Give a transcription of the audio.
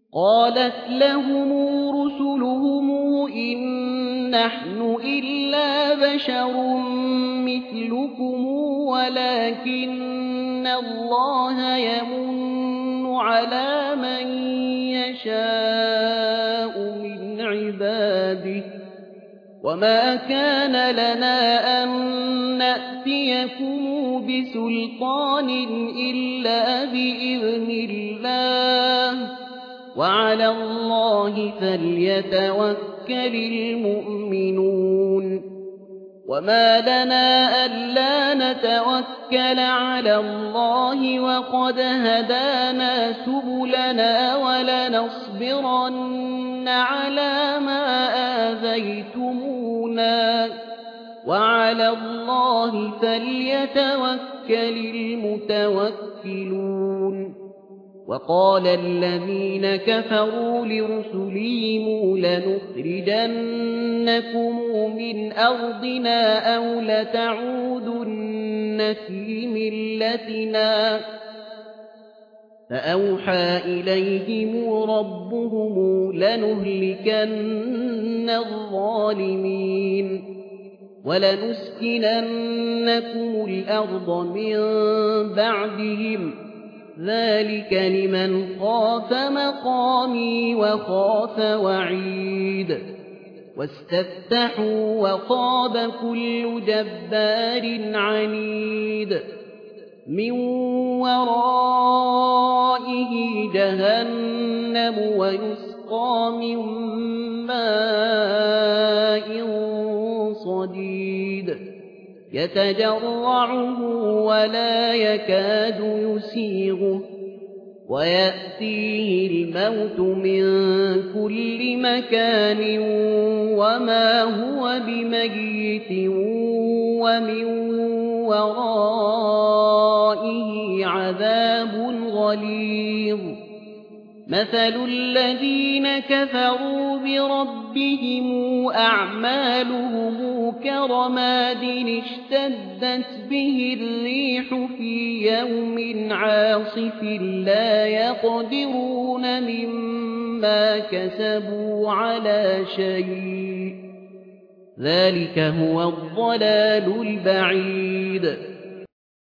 قالت لهم رسلهم إن نحن إلا بشر مثلكم ولكن الله يمن على من يشاء من عباده وما كان لنا أن نأتيكم بسلطان إلا بإذن الله وعلى الله فليتوكل المؤمنون وما لنا ألا نتوكل على الله وقد هدانا سبلنا ولنصبرن على ما آذيتمونا وعلى الله فليتوكل المتوكلون وقال الذين كفروا لرسلهم لنخرجنكم من أرضنا أو لتعودن في ملتنا فأوحى إليهم ربهم لنهلكن الظالمين ولنسكننكم الأرض من بعدهم ذلك لمن خاف مقامي وخاف وعيد واستفتحوا وخاب كل جبار عنيد من ورائه جهنم ويسقى من ماء صديد يتجرعه ولا يكاد يسيغه ويأتيه الموت من كل مكان وما هو بميت ومن ورائه عذاب غليظ مثل الذين كفروا بربهم أعمالهم كرماد اشتدت به الريح في يوم عاصف لا يقدرون مما كسبوا على شيء ذلك هو الضلال البعيد